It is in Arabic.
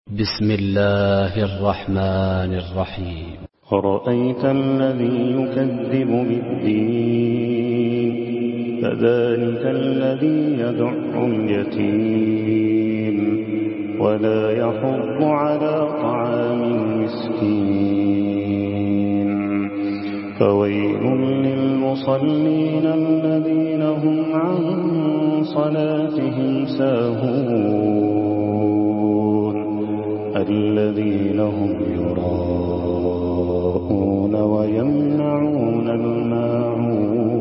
بسم الله الرحمن الرحيم. أرأيت الذي يكذب بالدين فذلك الذي يدع اليتيم ولا يحض على طعام المسكين فويل للمصلين الذين هم عن صلاتهم ساهون الذين هم يراءون ويمنعون الماعون